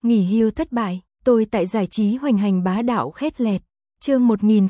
Nghỉ hưu thất bại, tôi tại giải trí hoành hành bá đạo khét lẹt. Chương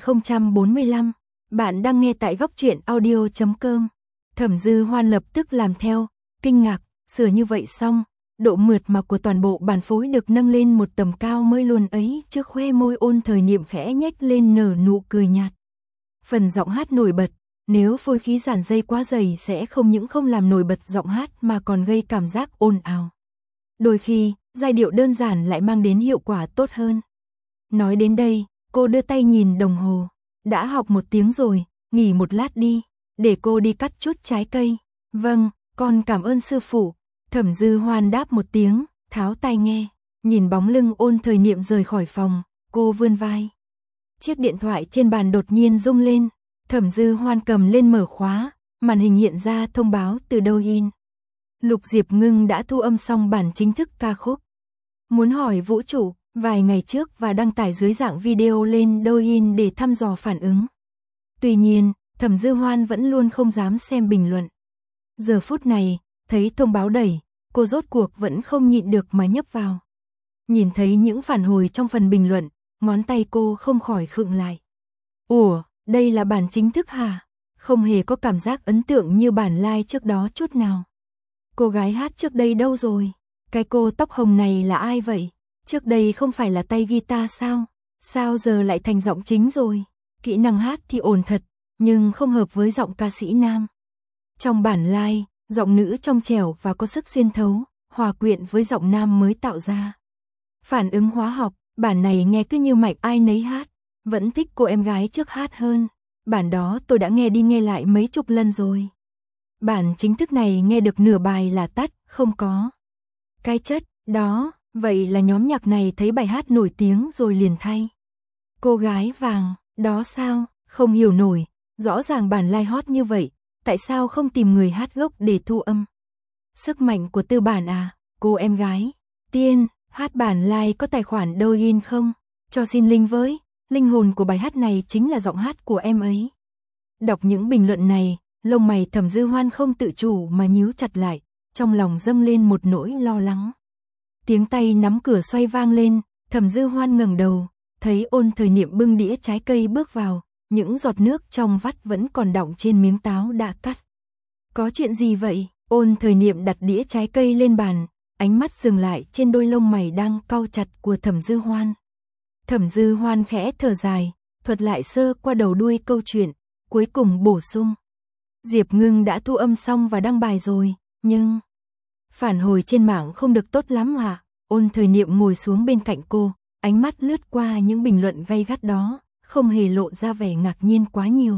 1045. Bạn đang nghe tại góc truyện audio.com. Thẩm Dư Hoan lập tức làm theo, kinh ngạc, sửa như vậy xong, độ mượt mà của toàn bộ bản phối được nâng lên một tầm cao mới luôn ấy, trước khoe môi Ôn Thời Niệm khẽ nhếch lên nở nụ cười nhạt. Phần giọng hát nổi bật, nếu phối khí giản dây quá dày sẽ không những không làm nổi bật giọng hát mà còn gây cảm giác ồn ào. Đôi khi, giai điệu đơn giản lại mang đến hiệu quả tốt hơn. Nói đến đây, cô đưa tay nhìn đồng hồ. Đã học 1 tiếng rồi, nghỉ một lát đi, để cô đi cắt chút trái cây. Vâng, con cảm ơn sư phụ. Thẩm Dư Hoan đáp một tiếng, tháo tai nghe, nhìn bóng lưng Ôn Thời Niệm rời khỏi phòng, cô vươn vai. Chiếc điện thoại trên bàn đột nhiên rung lên, Thẩm Dư Hoan cầm lên mở khóa, màn hình hiện ra thông báo từ Douyin. Lục Diệp Ngưng đã thu âm xong bản chính thức ca khúc. Muốn hỏi vũ trụ, vài ngày trước và đăng tải dưới dạng video lên Douyin để thăm dò phản ứng. Tuy nhiên, Thẩm Dư Hoan vẫn luôn không dám xem bình luận. Giờ phút này, thấy thông báo đẩy, cô rốt cuộc vẫn không nhịn được mà nhấp vào. Nhìn thấy những phản hồi trong phần bình luận, ngón tay cô không khỏi khựng lại. Ủa, đây là bản chính thức hả? Không hề có cảm giác ấn tượng như bản live trước đó chút nào. Cô gái hát trước đây đâu rồi? Cái cô tóc hồng này là ai vậy? Trước đây không phải là tay guitar sao? Sao giờ lại thành giọng chính rồi? Kỹ năng hát thì ổn thật, nhưng không hợp với giọng ca sĩ nam. Trong bản live, giọng nữ trong trẻo và có sức xuyên thấu, hòa quyện với giọng nam mới tạo ra. Phản ứng hóa học, bản này nghe cứ như mạch ai nấy hát, vẫn thích cô em gái trước hát hơn. Bản đó tôi đã nghe đi nghe lại mấy chục lần rồi. Bản chính thức này nghe được nửa bài là tắt, không có cái chất đó, vậy là nhóm nhạc này thấy bài hát nổi tiếng rồi liền thay. Cô gái vàng, đó sao, không hiểu nổi, rõ ràng bản live hot như vậy, tại sao không tìm người hát gốc để thu âm? Sức mạnh của tư bản à, cô em gái. Tiên, hát bản live có tài khoản Douyin không? Cho xin link với, linh hồn của bài hát này chính là giọng hát của em ấy. Đọc những bình luận này, lông mày Thẩm Dư Hoan không tự chủ mà nhíu chặt lại, trong lòng dâng lên một nỗi lo lắng. Tiếng tay nắm cửa xoay vang lên, Thẩm Dư Hoan ngẩng đầu, thấy Ôn Thời Niệm bưng đĩa trái cây bước vào, những giọt nước trong vắt vẫn còn đọng trên miếng táo đã cắt. Có chuyện gì vậy? Ôn Thời Niệm đặt đĩa trái cây lên bàn, ánh mắt dừng lại trên đôi lông mày đang cau chặt của Thẩm Dư Hoan. Thẩm Dư Hoan khẽ thở dài, thuật lại sơ qua đầu đuôi câu chuyện, cuối cùng bổ sung. Diệp Ngưng đã thu âm xong và đăng bài rồi, nhưng phản hồi trên mạng không được tốt lắm hả? Ôn Thời Niệm ngồi xuống bên cạnh cô, ánh mắt lướt qua những bình luận gay gắt đó, không hề lộ ra vẻ ngạc nhiên quá nhiều.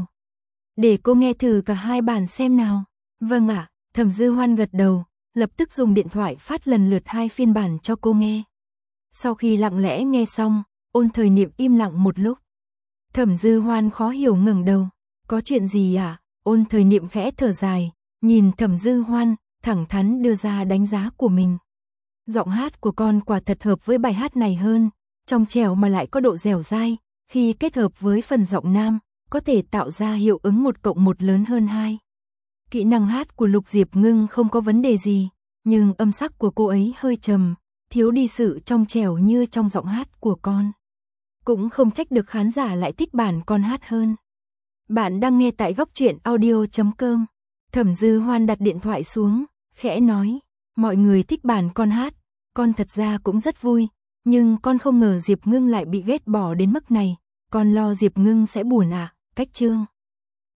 Để cô nghe thử cả hai bản xem nào. Vâng ạ, Thẩm Dư Hoan gật đầu, lập tức dùng điện thoại phát lần lượt 2 phiên bản cho cô nghe. Sau khi lặng lẽ nghe xong, Ôn Thời Niệm im lặng một lúc. Thẩm Dư Hoan khó hiểu ngẩng đầu, có chuyện gì à? Ôn Thời Niệm khẽ thở dài, nhìn Thẩm Dư Hoan, thẳng thắn đưa ra đánh giá của mình. Giọng hát của con quả thật hợp với bài hát này hơn, trong trẻo mà lại có độ dẻo dai, khi kết hợp với phần giọng nam, có thể tạo ra hiệu ứng 1+1 lớn hơn 2. Kỹ năng hát của Lục Diệp Ngưng không có vấn đề gì, nhưng âm sắc của cô ấy hơi trầm, thiếu đi sự trong trẻo như trong giọng hát của con. Cũng không trách được khán giả lại thích bản con hát hơn. Bạn đang nghe tại góc truyện audio.com. Thẩm Dư Hoan đặt điện thoại xuống, khẽ nói, mọi người thích bản con hát, con thật ra cũng rất vui, nhưng con không ngờ Diệp Ngưng lại bị ghét bỏ đến mức này, con lo Diệp Ngưng sẽ buồn à, cách chương.